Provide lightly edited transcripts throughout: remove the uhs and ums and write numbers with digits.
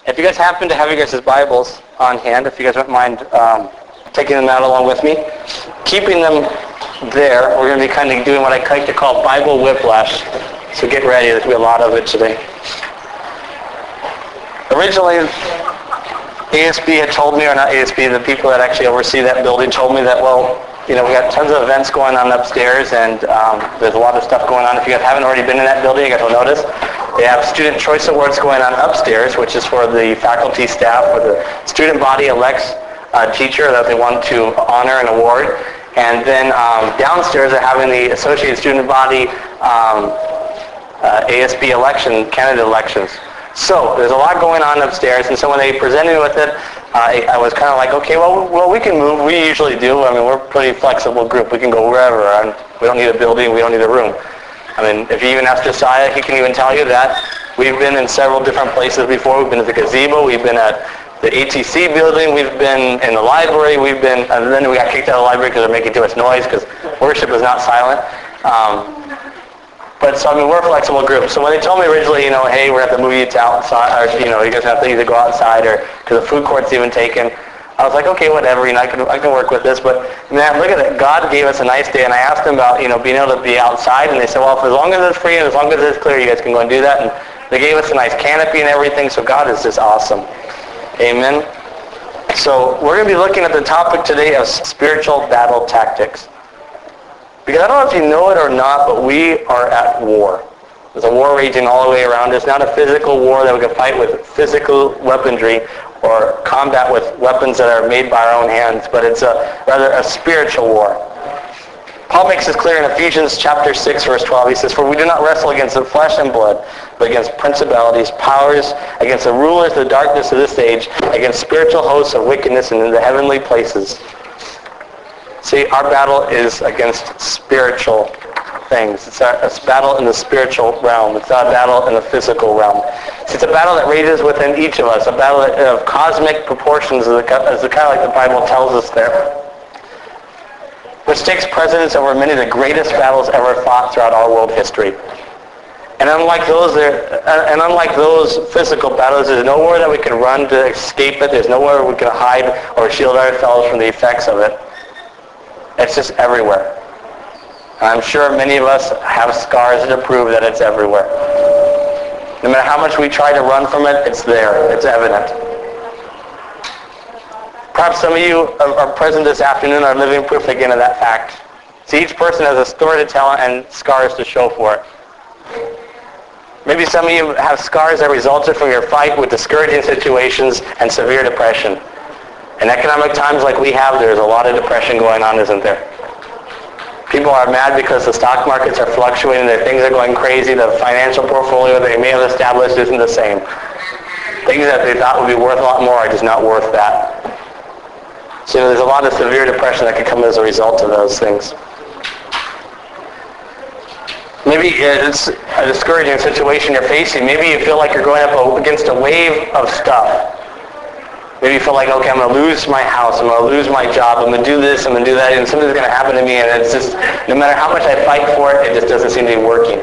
If you guys happen to have your guys' Bibles on hand, if you guys wouldn't mind taking them out along with me, keeping them there, we're going to be kind of doing what I like to call Bible whiplash. So get ready. There's going to be a lot of it today. Originally, ASB had told me, or not ASB, the people that actually oversee that building told me that, well, we got tons of events going on upstairs, and there's a lot of stuff going on. If you guys haven't already been in that building, you guys will notice they have Student Choice Awards going on upstairs, which is for the faculty, staff, where the student body elects a teacher that they want to honor and award. And then downstairs they're having the Associated Student Body ASB election, candidate elections. So there's a lot going on upstairs, and so when they presented me with it, I was kind of like, okay, well, we can move. We usually do. I mean, we're a pretty flexible group. We can go wherever. We don't need a building. We don't need a room. I mean, if you even ask Josiah, he can even tell you that. We've been in several different places before. We've been at the gazebo. We've been at the ATC building. We've been in the library. And then we got kicked out of the library because they're making too much noise because worship is not silent. But so, I mean, we're a flexible group. So when they told me originally, hey, we're going to have to move you to outside, or, you guys have to either go outside or because the food court's even taken, I was like, okay, whatever, I can work with this. But, man, look at it. God gave us a nice day, and I asked them about, being able to be outside, and they said, well, as long as it's free and as long as it's clear, you guys can go and do that. And they gave us a nice canopy and everything, so God is just awesome. Amen. So we're going to be looking at the topic today of spiritual battle tactics. Because I don't know if you know it or not, but we are at war. There's a war raging all the way around us. Not a physical war that we can fight with physical weaponry or combat with weapons that are made by our own hands, but it's rather a spiritual war. Paul makes this clear in Ephesians chapter 6, verse 12. He says, "For we do not wrestle against the flesh and blood, but against principalities, powers, against the rulers of the darkness of this age, against spiritual hosts of wickedness in the heavenly places." See, our battle is against spiritual things. It's a battle in the spiritual realm. It's not a battle in the physical realm. It's a battle that rages within each of us, a battle of cosmic proportions, as kind of like the Bible tells us there, which takes precedence over many of the greatest battles ever fought throughout our world history. And unlike those physical battles, there's nowhere that we can run to escape it. There's nowhere we can hide or shield ourselves from the effects of it. It's just everywhere. I'm sure many of us have scars to prove that it's everywhere. No matter how much we try to run from it, it's there. It's evident. Perhaps some of you are present this afternoon are living proof again of that fact. See, each person has a story to tell and scars to show for it. Maybe some of you have scars that resulted from your fight with discouraging situations and severe depression. In economic times like we have, there's a lot of depression going on, isn't there? People are mad because the stock markets are fluctuating, their things are going crazy, the financial portfolio they may have established isn't the same. Things that they thought would be worth a lot more are just not worth that. So there's a lot of severe depression that can come as a result of those things. Maybe it's a discouraging situation you're facing. Maybe you feel like you're going up against a wave of stuff. Maybe you feel like, okay, I'm going to lose my house, I'm going to lose my job, I'm going to do this, I'm going to do that, and something's going to happen to me, and it's just, no matter how much I fight for it, it just doesn't seem to be working.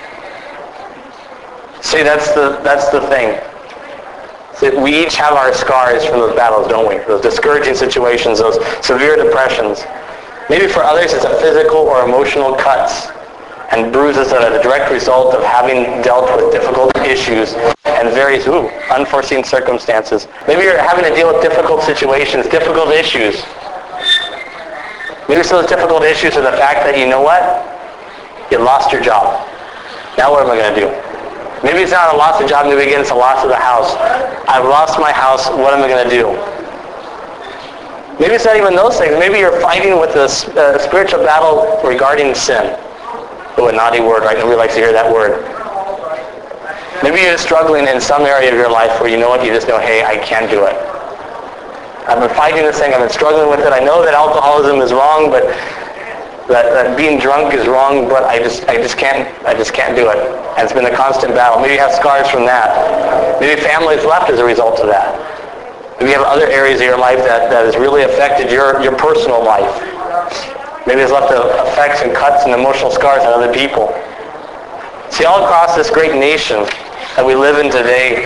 See, that's the thing. See, we each have our scars from those battles, don't we? Those discouraging situations, those severe depressions. Maybe for others it's a physical or emotional cuts and bruises that are the direct result of having dealt with difficult issues and various unforeseen circumstances. Maybe you're having to deal with difficult situations, difficult issues. Maybe some of those difficult issues are the fact that, you know what? You lost your job. Now what am I going to do? Maybe it's not a loss of job, maybe again it's a loss of the house. I've lost my house, what am I going to do? Maybe it's not even those things. Maybe you're fighting with a spiritual battle regarding sin. Oh, a naughty word, right? Nobody likes to hear that word. Maybe you're struggling in some area of your life where you know what, you just know, hey, I can't do it. I've been fighting this thing, I've been struggling with it. I know that alcoholism is wrong, but that being drunk is wrong, but I just can't do it. And it's been a constant battle. Maybe you have scars from that. Maybe families left as a result of that. Maybe you have other areas of your life that has really affected your personal life. Maybe it's left effects and cuts and emotional scars on other people. See, all across this great nation that we live in today,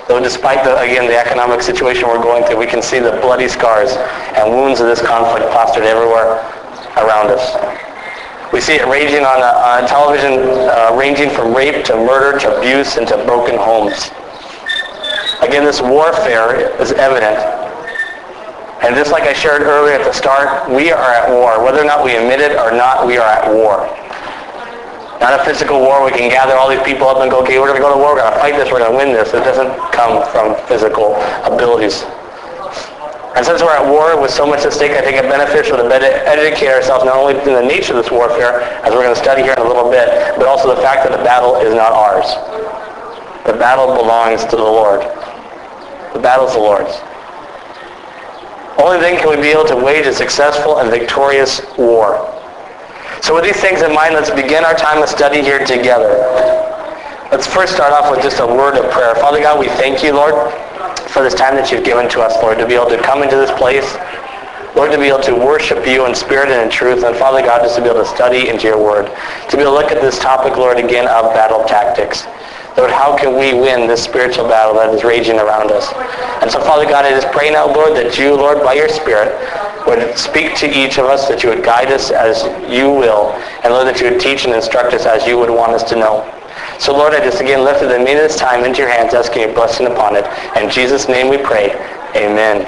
Though despite, the economic situation we're going through, we can see the bloody scars and wounds of this conflict plastered everywhere around us. We see it raging on television, ranging from rape to murder to abuse and to broken homes. Again, this warfare is evident. And just like I shared earlier at the start, we are at war. Whether or not we admit it or not, we are at war. Not a physical war. We can gather all these people up and go, okay, we're going to go to war, we're going to fight this, we're going to win this. It doesn't come from physical abilities. And since we're at war with so much at stake, I think it's beneficial to better educate ourselves not only in the nature of this warfare, as we're going to study here in a little bit, but also the fact that the battle is not ours. The battle belongs to the Lord. The battle is the Lord's. Only then can we be able to wage a successful and victorious war. So with these things in mind, let's begin our time of study here together. Let's first start off with just a word of prayer. Father God, we thank you, Lord, for this time that you've given to us, Lord, to be able to come into this place, Lord, to be able to worship you in spirit and in truth, and Father God, just to be able to study into your word, to be able to look at this topic, Lord, again, of battle tactics. Lord, how can we win this spiritual battle that is raging around us? And so, Father God, I just pray now, Lord, that you, Lord, by your Spirit, would speak to each of us, that you would guide us as you will, and Lord, that you would teach and instruct us as you would want us to know. So, Lord, I just again lifted the meaning of this time into your hands, asking your blessing upon it. In Jesus' name we pray. Amen.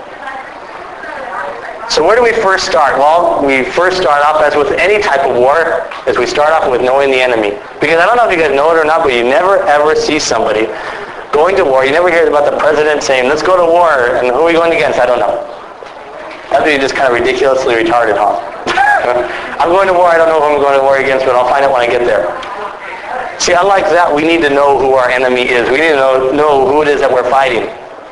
So where do we first start? Well, we first start off, as with any type of war, is we start off with knowing the enemy. Because I don't know if you guys know it or not, but you never ever see somebody going to war. You never hear about the president saying, let's go to war, and who are we going against? I don't know. That'd be just kind of ridiculously retarded, huh? I'm going to war, I don't know who I'm going to war against, but I'll find out when I get there. See, unlike that, we need to know who our enemy is. We need to know who it is that we're fighting.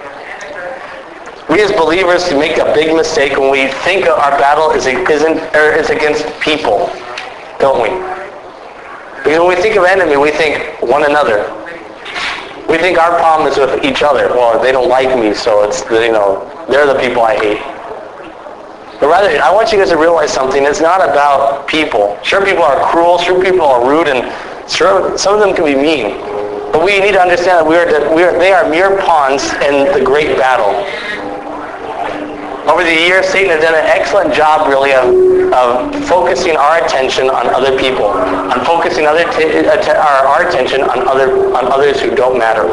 We as believers can make a big mistake when we think our battle is against people, don't we? Because when we think of enemy, we think one another. We think our problem is with each other. Well, they don't like me, so it's, they're the people I hate. But rather, I want you guys to realize something. It's not about people. Sure, people are cruel. Sure, people are rude, and sure, some of them can be mean. But we need to understand that they are mere pawns in the great battle. Over the years, Satan has done an excellent job, really, of focusing our attention on other people, on focusing our attention on others who don't matter.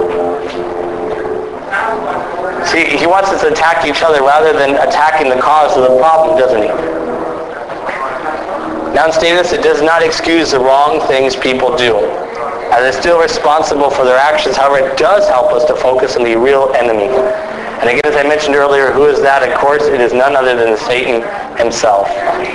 See, he wants us to attack each other rather than attacking the cause of the problem, doesn't he? Now, in status, it does not excuse the wrong things people do, as they're still responsible for their actions. However, it does help us to focus on the real enemy. And again, as I mentioned earlier, who is that? Of course, it is none other than Satan himself.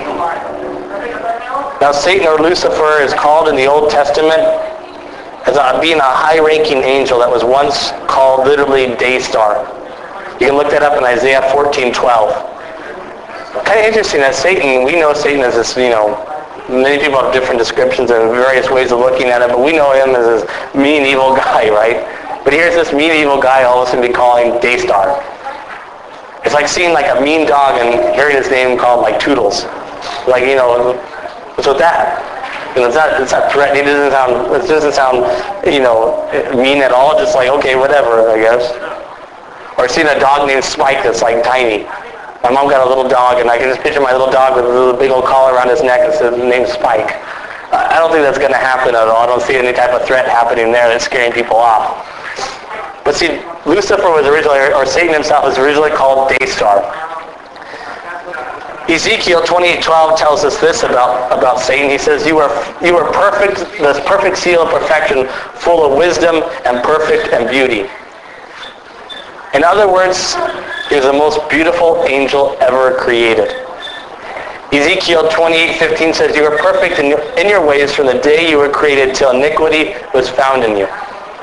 Now, Satan, or Lucifer, is called in the Old Testament as being a high-ranking angel that was once called literally day star. You can look that up in Isaiah 14:12. Kind of interesting that Satan, we know Satan as this, many people have different descriptions and various ways of looking at it, but we know him as this mean, evil guy, right? But here's this mean, evil guy all of a sudden be calling Daystar. It's like seeing like a mean dog and hearing his name called like Toodles. Like, what's with that? It's not threatening. It doesn't sound, mean at all. Just like, okay, whatever, I guess. Or seeing a dog named Spike that's like tiny. My mom got a little dog, and I can just picture my little dog with a little big old collar around his neck that says the name Spike. I don't think that's going to happen at all. I don't see any type of threat happening there that's scaring people off. But see, Lucifer was originally, or Satan himself was originally called Daystar. Ezekiel 28:12 tells us this about Satan. He says, you are perfect, this perfect seal of perfection, full of wisdom and perfect and beauty. In other words, he was the most beautiful angel ever created. Ezekiel 28:15 says, you are perfect in your ways from the day you were created till iniquity was found in you.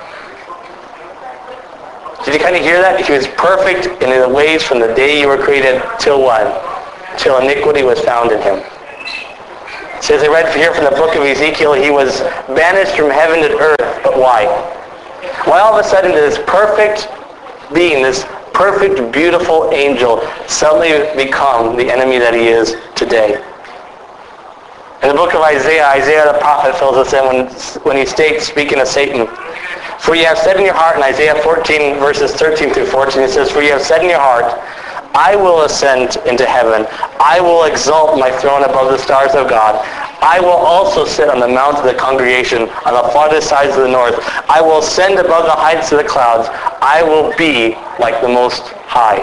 Did you kind of hear that? He was perfect in his ways from the day you were created till what? Till iniquity was found in him. It says, I read here from the book of Ezekiel, he was banished from heaven to earth. But why? Why all of a sudden did this perfect being, this perfect, beautiful angel suddenly become the enemy that he is today? In the book of Isaiah the prophet fills us in when he states, speaking of Satan, For you have said in your heart, in Isaiah 14, verses 13 through 14, it says, for you have said in your heart, I will ascend into heaven. I will exalt my throne above the stars of God. I will also sit on the mount of the congregation on the farthest sides of the north. I will ascend above the heights of the clouds. I will be like the Most High.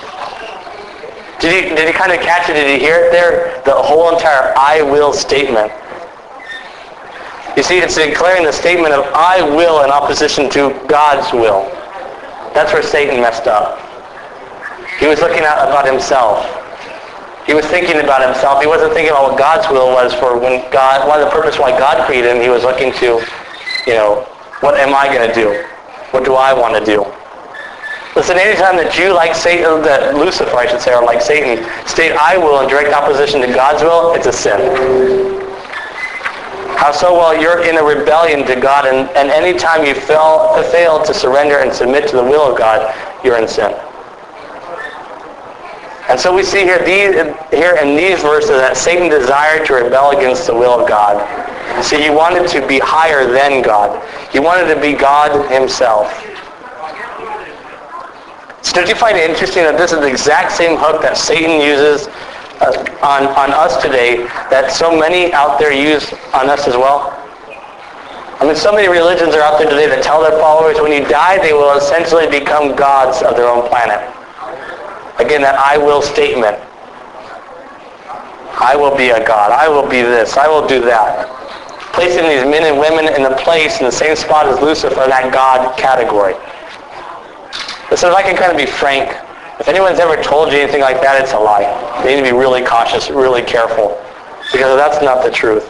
Did you kind of catch it? Did you hear it there? The whole entire I will statement. You see, it's declaring the statement of I will in opposition to God's will. That's where Satan messed up. He was looking about himself. He was thinking about himself. He wasn't thinking about what God's will was for when God, one of the purpose why God created him. He was looking to, what am I going to do? What do I want to do? Listen, anytime that you, like Satan, that Lucifer, I should say, or like Satan, state I will in direct opposition to God's will, it's a sin. How so? Well, you're in a rebellion to God, and anytime you fail to surrender and submit to the will of God, you're in sin. And so we see here in these verses that Satan desired to rebel against the will of God. See, he wanted to be higher than God. He wanted to be God himself. So don't you find it interesting that this is the exact same hook that Satan uses on us today that so many out there use on us as well? I mean, so many religions are out there today that tell their followers when you die, they will essentially become gods of their own planet. Again, that I will statement. I will be a God. I will be this. I will do that. Placing these men and women in the place, in the same spot as Lucifer, in that God category. Listen, if I can kind of be frank, if anyone's ever told you anything like that, it's a lie. You need to be really cautious, really careful, because that's not the truth.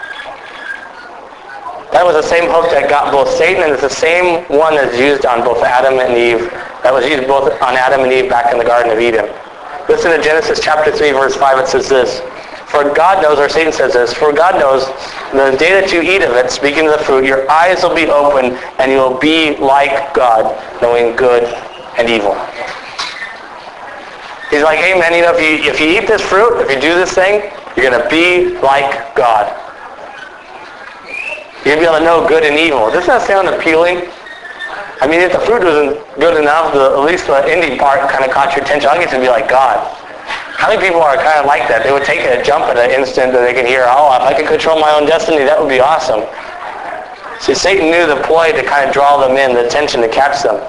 That was the same hook that got both Satan, and it's the same one that's used on both Adam and Eve. That was used both on Adam and Eve back in the Garden of Eden. Listen to Genesis chapter 3, verse 5. It says this, for God knows, or Satan says this, for God knows the day that you eat of it, speaking of the fruit, your eyes will be open, and you will be like God, knowing good and evil. He's like, hey man, if you eat this fruit, if you do this thing, you're going to be like God. You're going to be able to know good and evil. Doesn't that sound appealing? I mean, if the fruit wasn't good enough, at least the ending part kind of caught your attention. I get to be like God. How many people are kind of like that? They would take a jump at an instant that they could hear, oh, if I could control my own destiny, that would be awesome. See, Satan knew the ploy to kind of draw them in, the attention to catch them.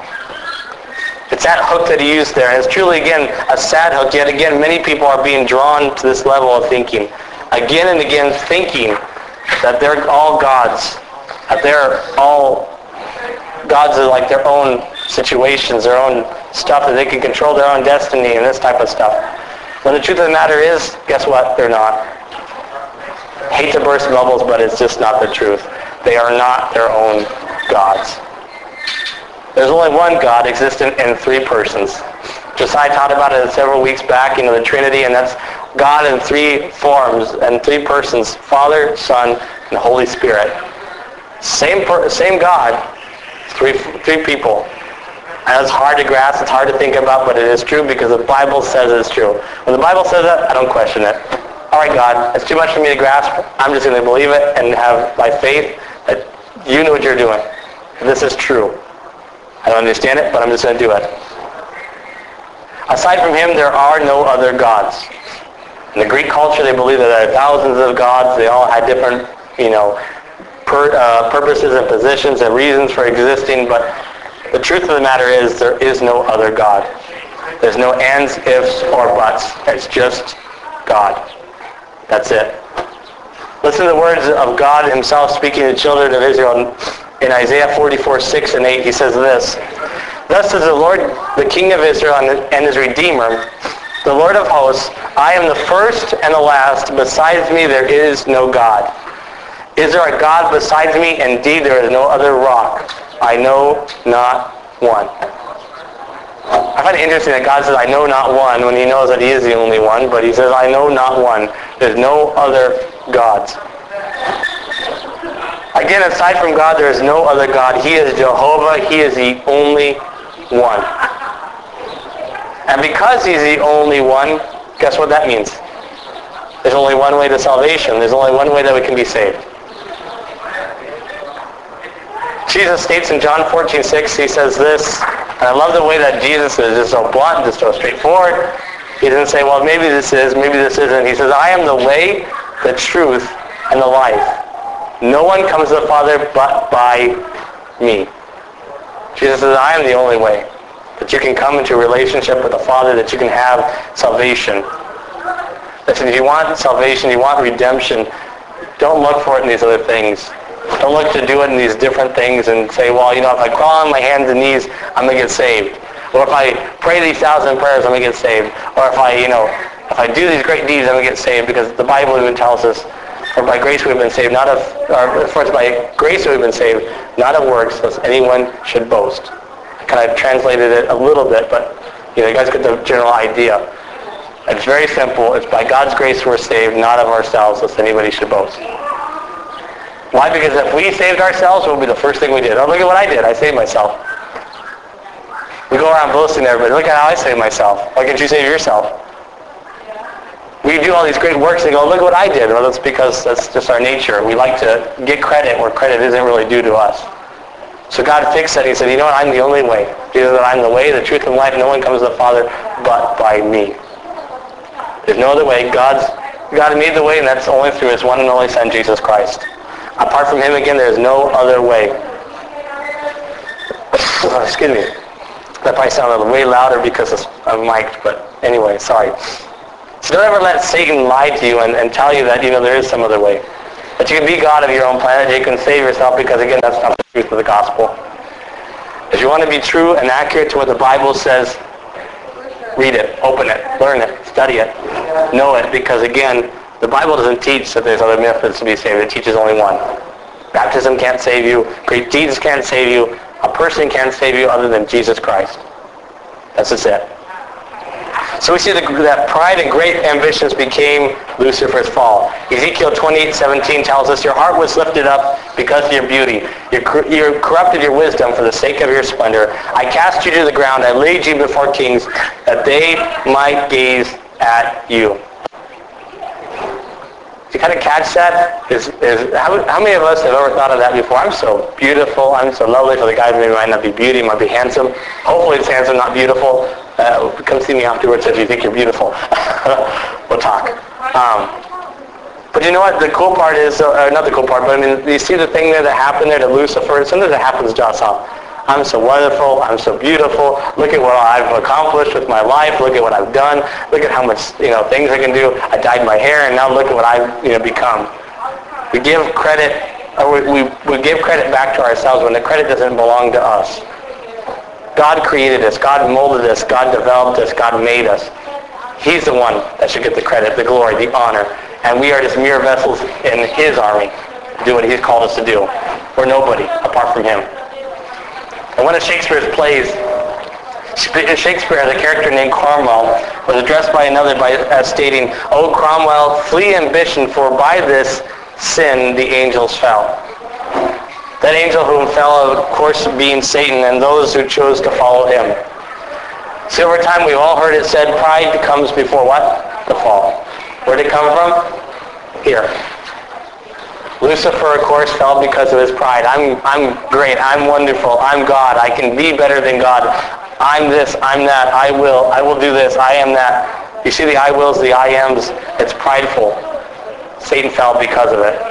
It's that hook that he used there. And it's truly, again, a sad hook. Yet again, many people are being drawn to this level of thinking. Again and again, thinking that they're all gods. That they're all gods of like their own situations, their own stuff, that they can control their own destiny and this type of stuff. When the truth of the matter is, guess what? They're not. Hate to burst bubbles, but it's just not the truth. They are not their own gods. There's only one God existent in three persons. Josiah talked about it several weeks back, the Trinity, and that's God in three forms and three persons, Father, Son, and Holy Spirit. Same God, three people. And it's hard to grasp, it's hard to think about, but it is true because the Bible says it's true. When the Bible says that, I don't question it. All right, God, it's too much for me to grasp. I'm just going to believe it and have by faith that you know what you're doing. This is true. I don't understand it, but I'm just going to do it. Aside from him, there are no other gods. In the Greek culture, they believe that there are thousands of gods. They all had different, purposes and positions and reasons for existing, but the truth of the matter is there is no other God. There's no ands, ifs, or buts. It's just God. That's it. Listen to the words of God himself speaking to the children of Israel in Isaiah 44, 6 and 8. He says this, thus says the Lord, the King of Israel and his Redeemer, the Lord of hosts, I am the first and the last. Besides me there is no God. Is there a God besides me? Indeed, there is no other rock. I know not one. I find it interesting that God says, I know not one, when he knows that he is the only one, but he says, I know not one. There's no other gods. Again, aside from God, there is no other God. He is Jehovah. He is the only one. And because he's the only one, guess what that means? There's only one way to salvation. There's only one way that we can be saved. Jesus states in John 14:6, he says this, and I love the way that Jesus is just so blunt, just so straightforward. He doesn't say, well, maybe this is, maybe this isn't. He says, I am the way, the truth, and the life. No one comes to the Father but by me. Jesus says, I am the only way. That you can come into a relationship with the Father, that you can have salvation. Listen, if you want salvation, you want redemption, don't look for it in these other things. Don't look to do it in these different things and say, well, if I crawl on my hands and knees, I'm going to get saved. Or if I pray these 1,000 prayers, I'm going to get saved. Or if I do these great deeds, I'm going to get saved. Because the Bible even tells us, for by grace we've been saved, by grace we've been saved, not of works, lest anyone should boast. I kind of translated it a little bit, but you guys get the general idea. It's very simple. It's by God's grace we're saved, not of ourselves, lest anybody should boast. Why? Because if we saved ourselves, it would be the first thing we did. Oh, look at what I did. I saved myself. We go around boasting to everybody. Look at how I saved myself. Why can't you save yourself? We do all these great works and go, look at what I did. Well, that's because that's just our nature. We like to get credit where credit isn't really due to us. So God fixed it. He said, I'm the only way. Jesus said, I'm the way, the truth, and life. No one comes to the Father but by me. There's no other way. God made the way, and that's only through His one and only Son, Jesus Christ. Apart from Him, again, there's no other way. Excuse me. That probably sounded way louder because I'm mic'd, but anyway, sorry. So don't ever let Satan lie to you and tell you that, there is some other way. That you can be God of your own planet, you can save yourself, because again, that's not the truth of the gospel. If you want to be true and accurate to what the Bible says, read it, open it, learn it, study it, know it, because again, the Bible doesn't teach that there's other methods to be saved. It teaches only one. Baptism can't save you. Great deeds can't save you. A person can't save you other than Jesus Christ. That's just it. So we see that pride and great ambitions became Lucifer's fall. Ezekiel 28:17 tells us, your heart was lifted up because of your beauty. You corrupted your wisdom for the sake of your splendor. I cast you to the ground. I laid you before kings that they might gaze at you. You kind of catch that? How many of us have ever thought of that before? I'm so beautiful. I'm so lovely. For the guys, maybe might not be beauty, might be handsome. Hopefully it's handsome, not beautiful. Come see me afterwards if you think you're beautiful. We'll talk. But you know what? The cool part is, not the cool part, but you see the thing there that happened there to Lucifer? Sometimes it happens to us all. I'm so wonderful. I'm so beautiful. Look at what I've accomplished with my life. Look at what I've done. Look at how much things I can do. I dyed my hair, and now look at what I've become. We give credit, or we give credit back to ourselves when the credit doesn't belong to us. God created us. God molded us. God developed us. God made us. He's the one that should get the credit, the glory, the honor, and we are just mere vessels in His army to do what He's called us to do. We're nobody apart from Him. And one of Shakespeare's plays, Shakespeare has a character named Cromwell, was addressed by another as stating, "O Cromwell, flee ambition, for by this sin the angels fell." That angel whom fell, of course, being Satan, and those who chose to follow him. See, over time we've all heard it said, pride comes before what? The fall. Where did it come from? Here. Lucifer, of course, fell because of his pride. I'm great. I'm wonderful. I'm God. I can be better than God. I'm this. I'm that. I will do this. I am that. You see the I wills, the I ams. It's prideful. Satan fell because of it.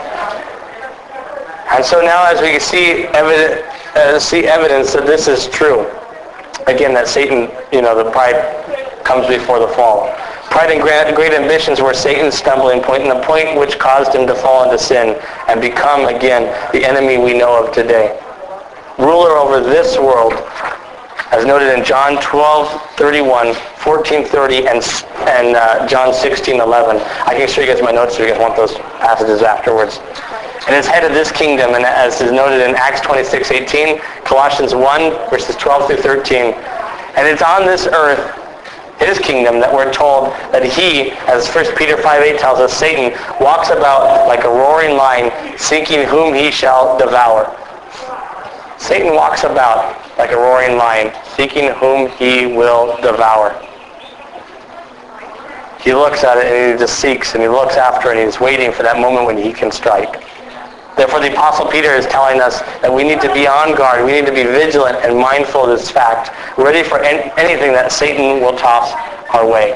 And so now, as we see evidence that this is true, again, that Satan, the pride comes before the fall. Pride and great ambitions were Satan's stumbling point, and the point which caused him to fall into sin and become, again, the enemy we know of today. Ruler over this world, as noted in John 12:31, 14:30, and John 16:11. I can show you guys my notes if you guys want those passages afterwards. And is head of this kingdom, and as is noted in Acts 26:18, Colossians 1, verses 12 through 13. And it's on this earth, His kingdom, that we're told that He, as 1 Peter 5:8 tells us, Satan walks about like a roaring lion, seeking whom he shall devour. Satan walks about like a roaring lion, seeking whom he will devour. He looks at it and he just seeks, and he looks after it, and he's waiting for that moment when he can strike. Therefore, the Apostle Peter is telling us that we need to be on guard. We need to be vigilant and mindful of this fact, ready for anything that Satan will toss our way.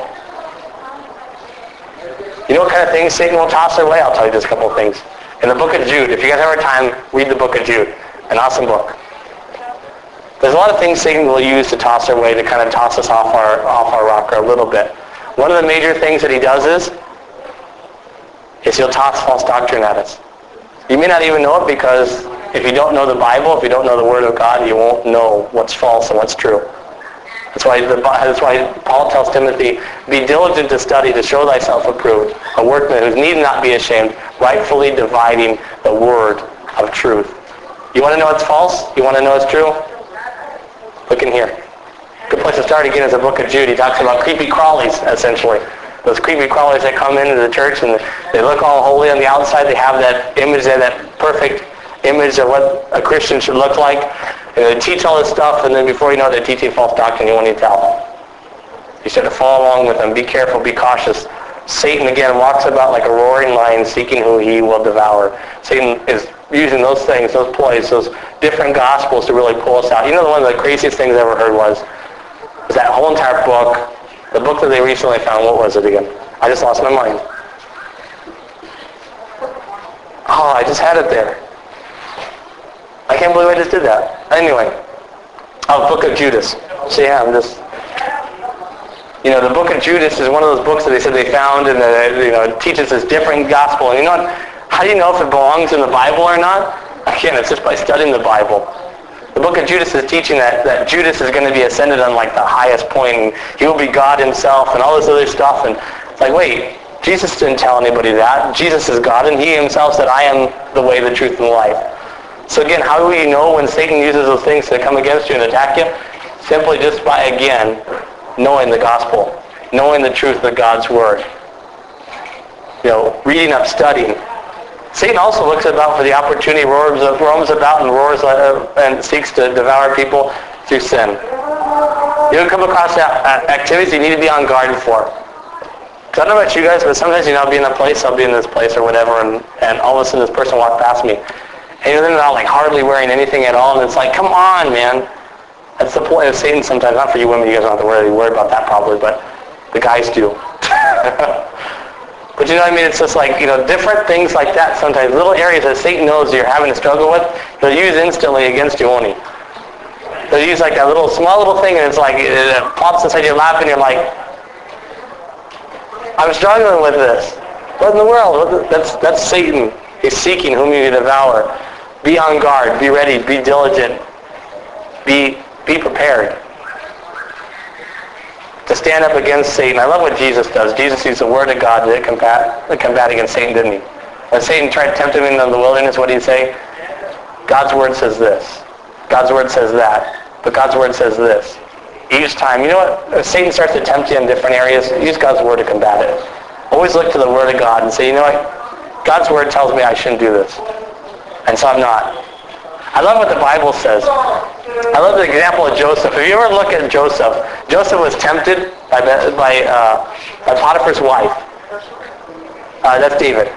You know what kind of things Satan will toss our way? I'll tell you just a couple of things. In the book of Jude, if you guys have time, read the book of Jude. An awesome book. There's a lot of things Satan will use to toss our way, to kind of toss us off our rocker a little bit. One of the major things that he does is he'll toss false doctrine at us. You may not even know it, because if you don't know the Bible, if you don't know the Word of God, you won't know what's false and what's true. That's why Paul tells Timothy, be diligent to study, to show thyself approved, a workman who need not be ashamed, rightfully dividing the word of truth. You want to know what's false? You want to know what's true? Look in here. Good place to start again is the book of Jude. He talks about creepy crawlies, essentially. Those creepy crawlers that come into the church and they look all holy on the outside. They have that image there, that perfect image of what a Christian should look like. And they teach all this stuff, and then before you know it, they're teaching false doctrine. You won't even tell. You should follow along with them. Be careful. Be cautious. Satan, again, walks about like a roaring lion, seeking who he will devour. Satan is using those things, those ploys, those different gospels to really pull us out. You know, one of the craziest things I ever heard was that whole entire book, the book that they recently found. What was it again? I just lost my mind. Oh, I just had it there. I can't believe I just did that. Anyway, book of Judas. So yeah, the book of Judas is one of those books that they said they found, and it teaches this different gospel. And you know what? How do you know if it belongs in the Bible or not? Again, it's just by studying the Bible. The book of Judas is teaching that Judas is going to be ascended on like the highest point, and he will be God himself, and all this other stuff. And it's like, wait, Jesus didn't tell anybody that. Jesus is God, and he himself said, I am the way, the truth, and the life. So again, how do we know when Satan uses those things to come against you and attack you? Simply just by, again, knowing the gospel, knowing the truth of God's word. Reading up, studying. Satan also looks about for the opportunity, roams about and roars and seeks to devour people through sin. You'll come across activities you need to be on guard for. Because I don't know about you guys, but sometimes I'll be in a place, I'll be in this place or whatever, and all of a sudden this person walked past me. And they're not like hardly wearing anything at all, and it's like, come on, man. That's the point of Satan sometimes. Not for you women, you guys don't have to worry about that probably, but the guys do. But you know what I mean? It's just like, different things like that sometimes. Little areas that Satan knows you're having to struggle with, he'll use instantly against you, won't he? He'll use like that small little thing, and it's like, it pops inside your lap, and you're like, I'm struggling with this. What in the world? That's Satan. He's seeking whom you devour. Be on guard. Be ready. Be diligent. Be prepared to stand up against Satan. I love what Jesus does. Jesus used the word of God to combat against Satan, didn't he? When Satan tried to tempt him in the wilderness, what did he say? God's word says this. God's word says that. But God's word says this. Each time, you know what? If Satan starts to tempt you in different areas, use God's word to combat it. Always look to the word of God and say, you know what? God's word tells me I shouldn't do this. And so I'm not. I love what the Bible says. I love the example of Joseph. If you ever look at Joseph, Joseph was tempted by Potiphar's wife. That's David.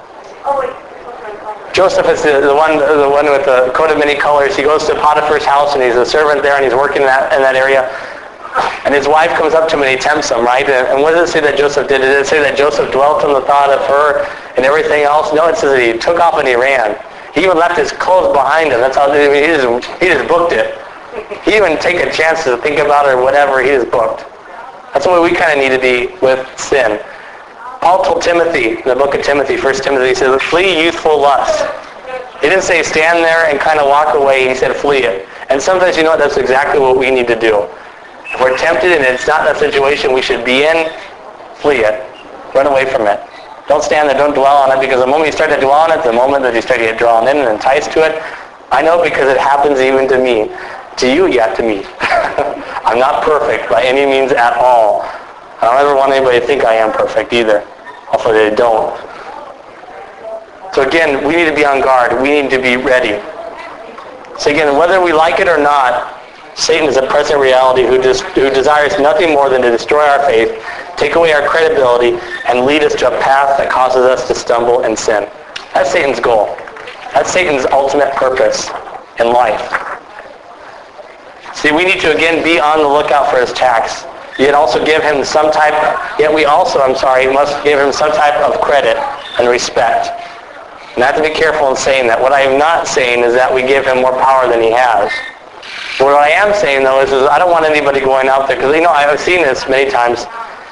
Joseph is the one with the coat of many colors. He goes to Potiphar's house, and he's a servant there, and he's working in that area. And his wife comes up to him, and he tempts him, right? And what does it say that Joseph did? Did it say that Joseph dwelt on the thought of her and everything else? No, it says that he took off and he ran. He even left his clothes behind him. That's how he just booked it. He didn't even take a chance to think about it or whatever. He just booked. That's the way we kind of need to be with sin. Paul told Timothy, in the book of Timothy, 1 Timothy, he said, flee youthful lust. He didn't say stand there and kind of walk away. He said flee it. And sometimes, that's exactly what we need to do. If we're tempted and it's not that situation we should be in, flee it. Run away from it. Don't stand there, don't dwell on it, because the moment you start to dwell on it, the moment that you start to get drawn in and enticed to it, I know because it happens even to me. To you, yet to me. I'm not perfect by any means at all. I don't ever want anybody to think I am perfect either. Hopefully they don't. So again, we need to be on guard. We need to be ready. So again, whether we like it or not, Satan is a present reality who desires nothing more than to destroy our faith, take away our credibility, and lead us to a path that causes us to stumble and sin. That's Satan's goal. That's Satan's ultimate purpose in life. See, we need to again be on the lookout for his attacks. Yet also give him some type, must give him some type of credit and respect. And I have to be careful in saying that. What I am not saying is that we give him more power than he has. What I am saying, though, is I don't want anybody going out there, because, I've seen this many times.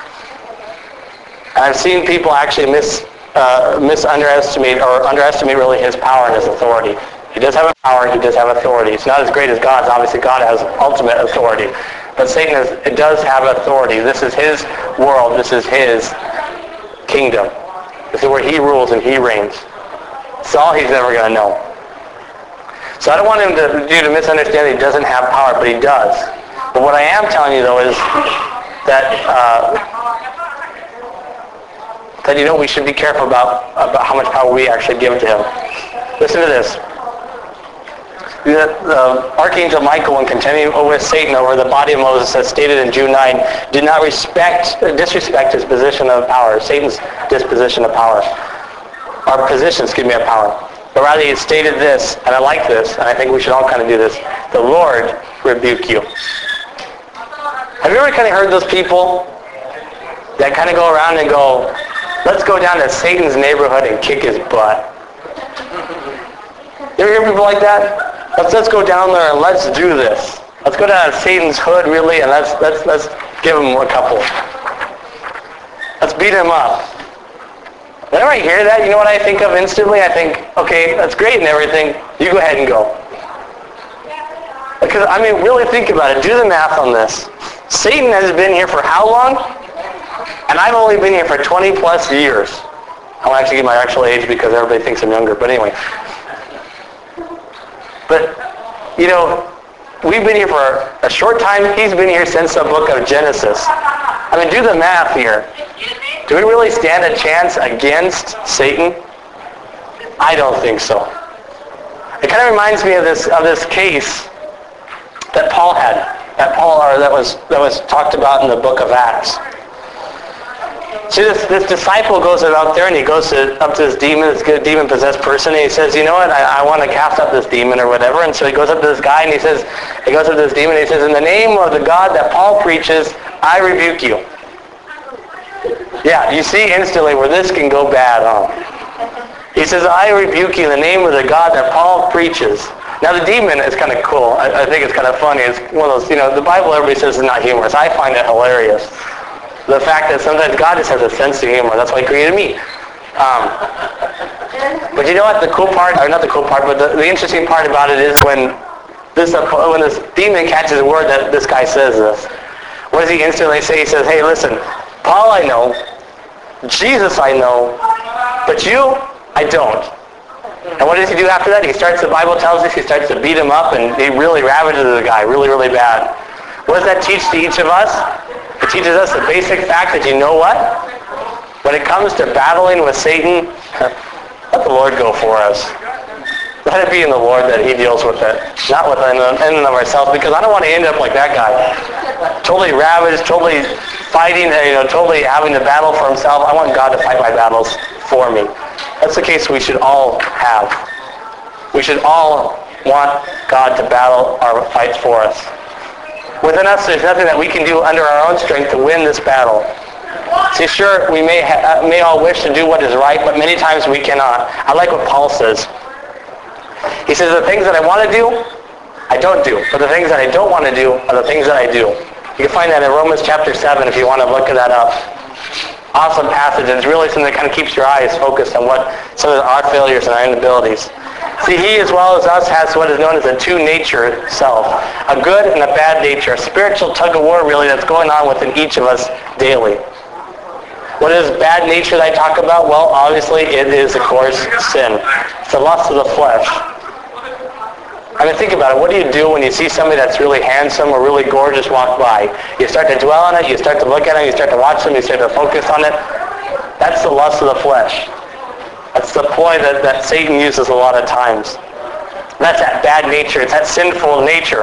I've seen people actually underestimate really his power and his authority. He does have a power, he does have authority. It's not as great as God's. Obviously, God has ultimate authority. But Satan does have authority. This is his world. This is his kingdom. This is where he rules and he reigns. It's all he's ever going to know. So I don't want him to misunderstand that he doesn't have power, but he does. But what I am telling you, though, is that we should be careful about how much power we actually give to him. Listen to this. The Archangel Michael, when contending with Satan over the body of Moses, as stated in Jude 9, did not disrespect his position of power, Satan's disposition of power, or position, of power. But rather he stated this, and I like this, and I think we should all kind of do this: the Lord rebuke you. Have you ever kind of heard those people that kind of go around and go, let's go down to Satan's neighborhood and kick his butt? You ever hear people like that? Let's go down there and let's do this. Let's go down to Satan's hood, really, and let's give him a couple. Let's beat him up. Whenever I hear that, you know what I think of instantly? I think, okay, that's great and everything. You go ahead and go. Because, really think about it. Do the math on this. Satan has been here for how long? And I've only been here for 20 plus years. I won't actually give my actual age because everybody thinks I'm younger. But anyway. But, we've been here for a short time. He's been here since the book of Genesis. Do the math here. Do we really stand a chance against Satan? I don't think so. It kind of reminds me of this case that Paul had, that was talked about in the book of Acts. See, this disciple goes out there and he goes up to this demon-possessed person, and he says, you know what, I want to cast out this demon or whatever. And so he goes up to this guy and he goes up to this demon and he says, in the name of the God that Paul preaches, I rebuke you. Yeah, you see instantly where this can go bad, huh? He says, I rebuke you in the name of the God that Paul preaches. Now the demon is kind of cool. I think it's kind of funny. It's one of those, the Bible, everybody says is not humorous. I find it hilarious. The fact that sometimes God just has a sense of humor. That's why he created me. But you know what? The cool part, or not the cool part, but the interesting part about it is when this demon catches word that this guy says this, what does he instantly say? He says, hey, listen, Paul I know, Jesus I know, but you, I don't. And what does he do after that? The Bible tells us he starts to beat him up, and he really ravages the guy really, really bad. What does that teach to each of us? It teaches us the basic fact that, you know what? When it comes to battling with Satan, let the Lord go for us. Let it be in the Lord that he deals with it, not within and of ourselves, because I don't want to end up like that guy. Totally ravaged, totally fighting, totally having to battle for himself. I want God to fight my battles for me. That's the case we should all have. We should all want God to battle our fights for us. Within us, there's nothing that we can do under our own strength to win this battle. See, sure, we may all wish to do what is right, but many times we cannot. I like what Paul says. He says, the things that I want to do, I don't do. But the things that I don't want to do are the things that I do. You can find that in Romans chapter 7 if you want to look that up. Awesome passage. It's really something that kind of keeps your eyes focused on what some of our failures and our inabilities. See, he as well as us has what is known as a two-nature self. A good and a bad nature. A spiritual tug-of-war really that's going on within each of us daily. What is bad nature that I talk about? Well, obviously it is, of course, sin. It's the lust of the flesh. Think about it. What do you do when you see somebody that's really handsome or really gorgeous walk by? You start to dwell on it. You start to look at them. You start to watch them. You start to focus on it. That's the lust of the flesh. That's the ploy that Satan uses a lot of times. That's that bad nature. It's that sinful nature.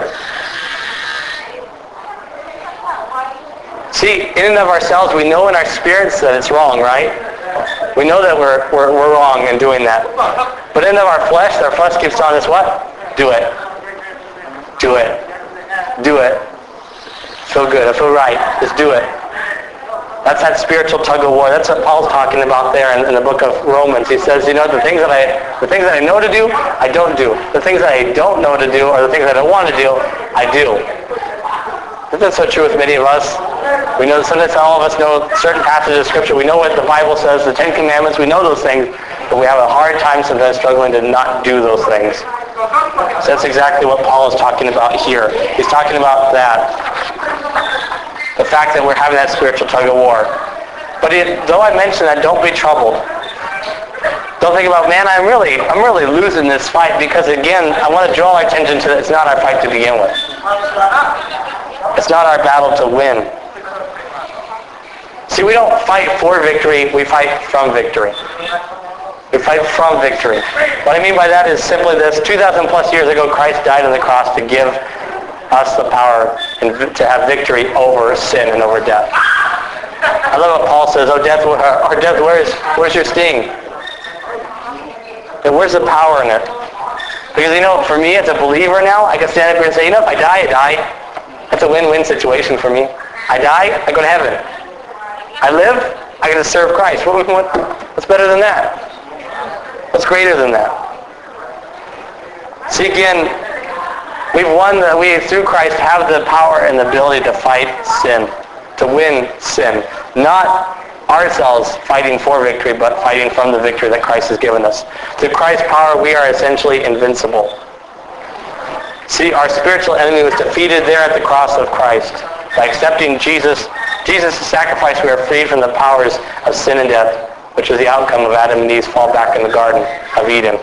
See, in and of ourselves, we know in our spirits that it's wrong, right? We know that we're wrong in doing that. But in our flesh keeps telling us what? Do it. Do it. Do it. Feel good. I feel right. Just do it. That's that spiritual tug of war. That's what Paul's talking about there in the book of Romans. He says, the things that I know to do, I don't do. The things that I don't know to do, or the things that I don't want to do, I do. Isn't that so true with many of us? We know sometimes all of us know certain passages of Scripture. We know what the Bible says, the Ten Commandments. We know those things, but we have a hard time sometimes struggling to not do those things. So that's exactly what Paul is talking about here. He's talking about that. The fact that we're having that spiritual tug of war. But though I mentioned that, don't be troubled. Don't think about, man, I'm really losing this fight, because again, I want to draw our attention to that it's not our fight to begin with. It's not our battle to win. See, we don't fight for victory, we fight from victory. We fight from victory. What I mean by that is simply this: 2,000 plus years ago, Christ died on the cross to give us the power and to have victory over sin and over death. I love what Paul says, death, where's your sting? And where's the power in it? Because, for me as a believer now, I can stand up here and say, if I die, I die. That's a win-win situation for me. I die, I go to heaven. I live, I get to serve Christ. What's better than that? What's greater than that? See, again, we through Christ have the power and the ability to fight sin, to win sin. Not ourselves fighting for victory, but fighting from the victory that Christ has given us. Through Christ's power, we are essentially invincible. See, our spiritual enemy was defeated there at the cross of Christ. By accepting Jesus' sacrifice, we are freed from the powers of sin and death, which was the outcome of Adam and Eve's fall back in the Garden of Eden.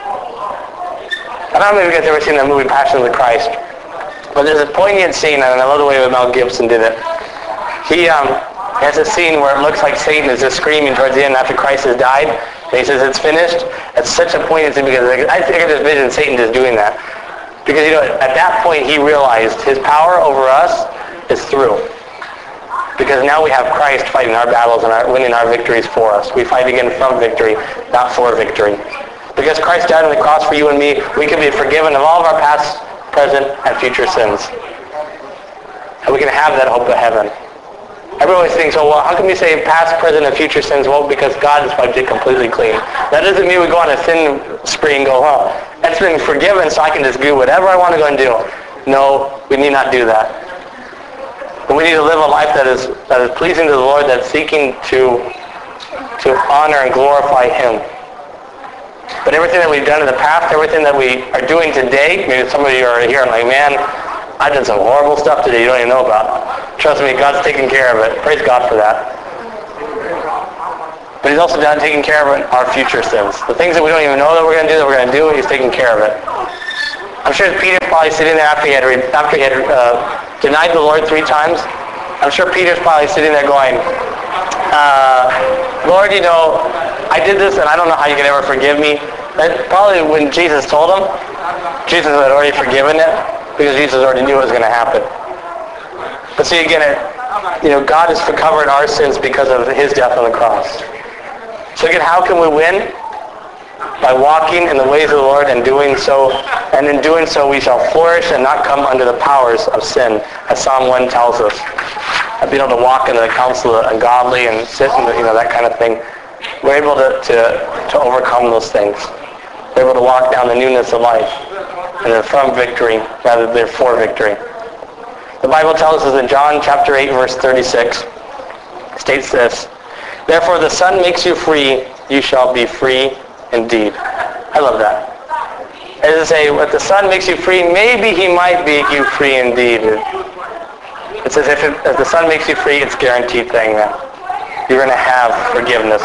I don't know if you guys have ever seen that movie, Passion of the Christ, but there's a poignant scene, and I love the way Mel Gibson did it. He has a scene where it looks like Satan is just screaming towards the end after Christ has died, and he says, it's finished. It's such a poignant scene, because I think I just vision Satan just doing that. Because, at that point he realized his power over us is through. Because now we have Christ fighting our battles and winning our victories for us. We fight again from victory, not for victory. Because Christ died on the cross for you and me, we can be forgiven of all of our past, present, and future sins. And we can have that hope of heaven. Everyone always thinks, well, how can we say past, present, and future sins? Well, because God has wiped it completely clean. That doesn't mean we go on a sin spree and go, that's been forgiven, so I can just do whatever I want to go and do. No, we need not do that. But we need to live a life that is pleasing to the Lord, that's seeking to honor and glorify Him. But everything that we've done in the past, everything that we are doing today, maybe some of you are here and like, man, I've done some horrible stuff today you don't even know about. Trust me, God's taking care of it. Praise God for that. But He's also done taking care of our future sins. The things that we don't even know that we're going to do, He's taking care of it. I'm sure Peter's probably sitting there after he had denied the Lord 3 times. I'm sure Peter's probably sitting there going, Lord, I did this and I don't know how you can ever forgive me. And probably when Jesus told him, Jesus had already forgiven it, because Jesus already knew it was going to happen. But see, again, God has covered our sins because of His death on the cross. So again, how can we win? By walking in the ways of the Lord and doing so. And in doing so, we shall flourish and not come under the powers of sin, as Psalm 1 tells us. And being able to walk in the counsel of the ungodly and sit in that kind of thing. We're able to overcome those things. We're able to walk down the newness of life. And they're from victory rather than they're for victory. The Bible tells us in John chapter 8, verse 36, states this, therefore the Son makes you free, you shall be free indeed. I love that. As I say, if the Son makes you free, maybe He might make you free indeed. It says if the Son makes you free, it's a guaranteed thing that you're going to have forgiveness.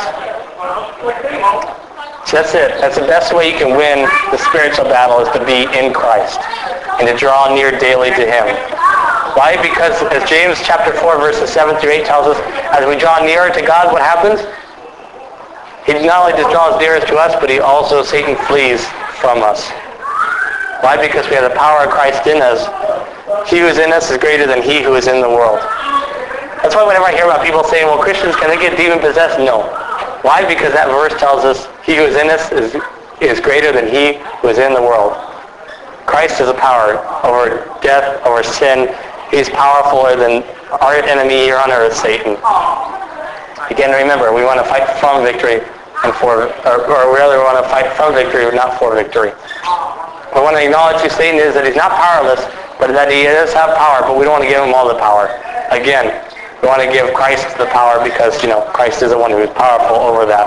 So that's it. That's the best way you can win the spiritual battle, is to be in Christ and to draw near daily to Him. Why? Because as James chapter 4 verses 7 through 8 tells us, as we draw nearer to God, what happens? He not only just draws nearest to us, but Satan flees from us. Why? Because we have the power of Christ in us. He who is in us is greater than he who is in the world. That's why whenever I hear about people saying, well, Christians, can they get demon-possessed? No. Why? Because that verse tells us he who is in us is is greater than he who is in the world. Christ has the power over death, over sin. He's powerfuler than our enemy here on earth, Satan. Again, remember, we want to fight from victory and for, or rather we want to fight from victory, not for victory. We want to acknowledge who Satan is, that he's not powerless, but that he does have power, but we don't want to give him all the power. Again, we want to give Christ the power because, Christ is the one who is powerful over that.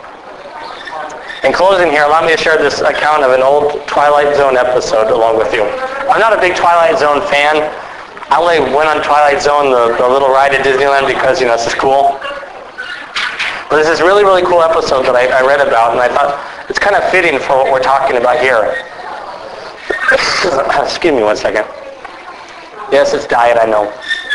In closing here, allow me to share this account of an old Twilight Zone episode along with you. I'm not a big Twilight Zone fan. I only went on Twilight Zone, the little ride at Disneyland, because, it's just cool. But there's this really, really cool episode that I read about, and I thought it's kind of fitting for what we're talking about here. Excuse me one second. Yes, it's diet, I know.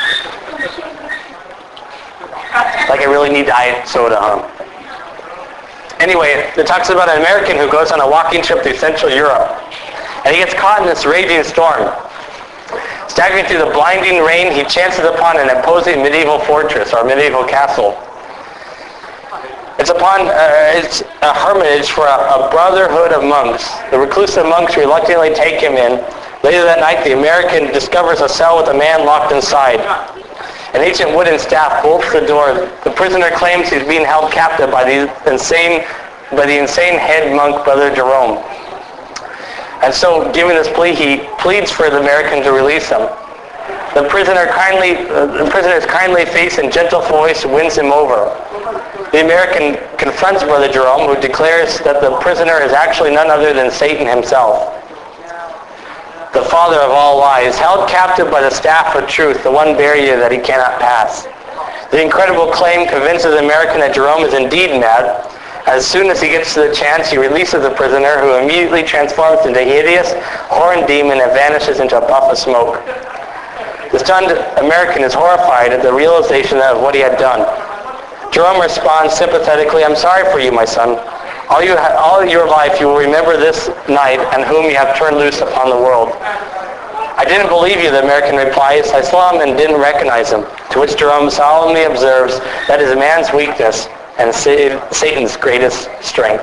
Like I really need diet soda, huh? Anyway, it talks about an American who goes on a walking trip through Central Europe. And he gets caught in this raging storm. Staggering through the blinding rain, he chances upon an imposing medieval fortress or medieval castle. It's a hermitage for a brotherhood of monks. The reclusive monks reluctantly take him in. Later that night, the American discovers a cell with a man locked inside. An ancient wooden staff bolts the door. The prisoner claims he's being held captive by the insane head monk, Brother Jerome. And so, given this plea, he pleads for the American to release him. The prisoner's kindly face and gentle voice wins him over. The American confronts Brother Jerome, who declares that the prisoner is actually none other than Satan himself, the father of all lies, held captive by the staff of truth, the one barrier that he cannot pass. The incredible claim convinces the American that Jerome is indeed mad. As soon as he gets to the chance, he releases the prisoner, who immediately transforms into a hideous, horned demon and vanishes into a puff of smoke. The stunned American is horrified at the realization of what he had done. Jerome responds sympathetically, "I'm sorry for you, my son. All your life you will remember this night and whom you have turned loose upon the world." "I didn't believe you," the American replies. "I saw him and didn't recognize him." To which Jerome solemnly observes that is a man's weakness and Satan's greatest strength.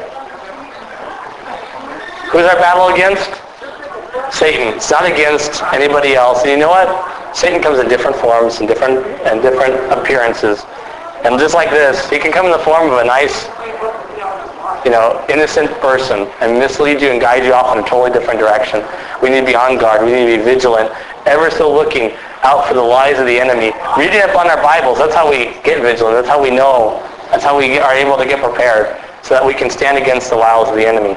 Who's our battle against? Satan. It's not against anybody else. And you know what? Satan comes in different forms and different appearances. And just like this, he can come in the form of a nice, innocent person and mislead you and guide you off in a totally different direction. We need to be on guard. We need to be vigilant, ever so looking out for the lies of the enemy. Reading up on our Bibles, that's how we get vigilant. That's how we know. That's how we are able to get prepared so that we can stand against the wiles of the enemy.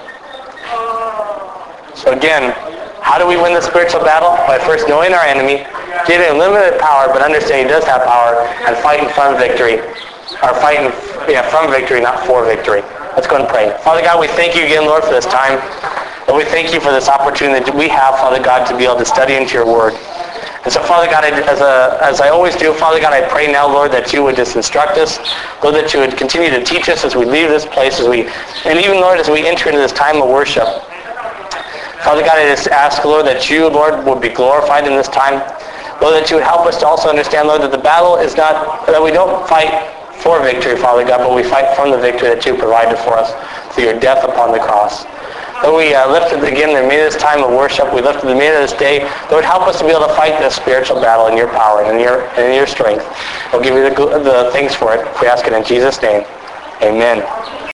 So again, how do we win the spiritual battle? By first knowing our enemy, getting limited power, but understanding he does have power, and fighting from victory. Or fighting from victory, not for victory. Let's go and pray. Father God, we thank you again, Lord, for this time. And we thank you for this opportunity that we have, Father God, to be able to study into your word. And so, Father God, as I always do, Father God, I pray now, Lord, that you would just instruct us. Lord, that you would continue to teach us as we leave this place, and even, Lord, as we enter into this time of worship. Father God, I just ask, Lord, that you, Lord, would be glorified in this time. Lord, that you would help us to also understand, Lord, that the battle is not, that we don't fight for victory, Father God, but we fight from the victory that you provided for us through your death upon the cross. Lord, we lift it again in the midst of this time of worship. We lift it in the midst of this day. Lord, help us to be able to fight this spiritual battle in your power and in your strength. We'll give you the thanks for it. We ask it in Jesus' name. Amen.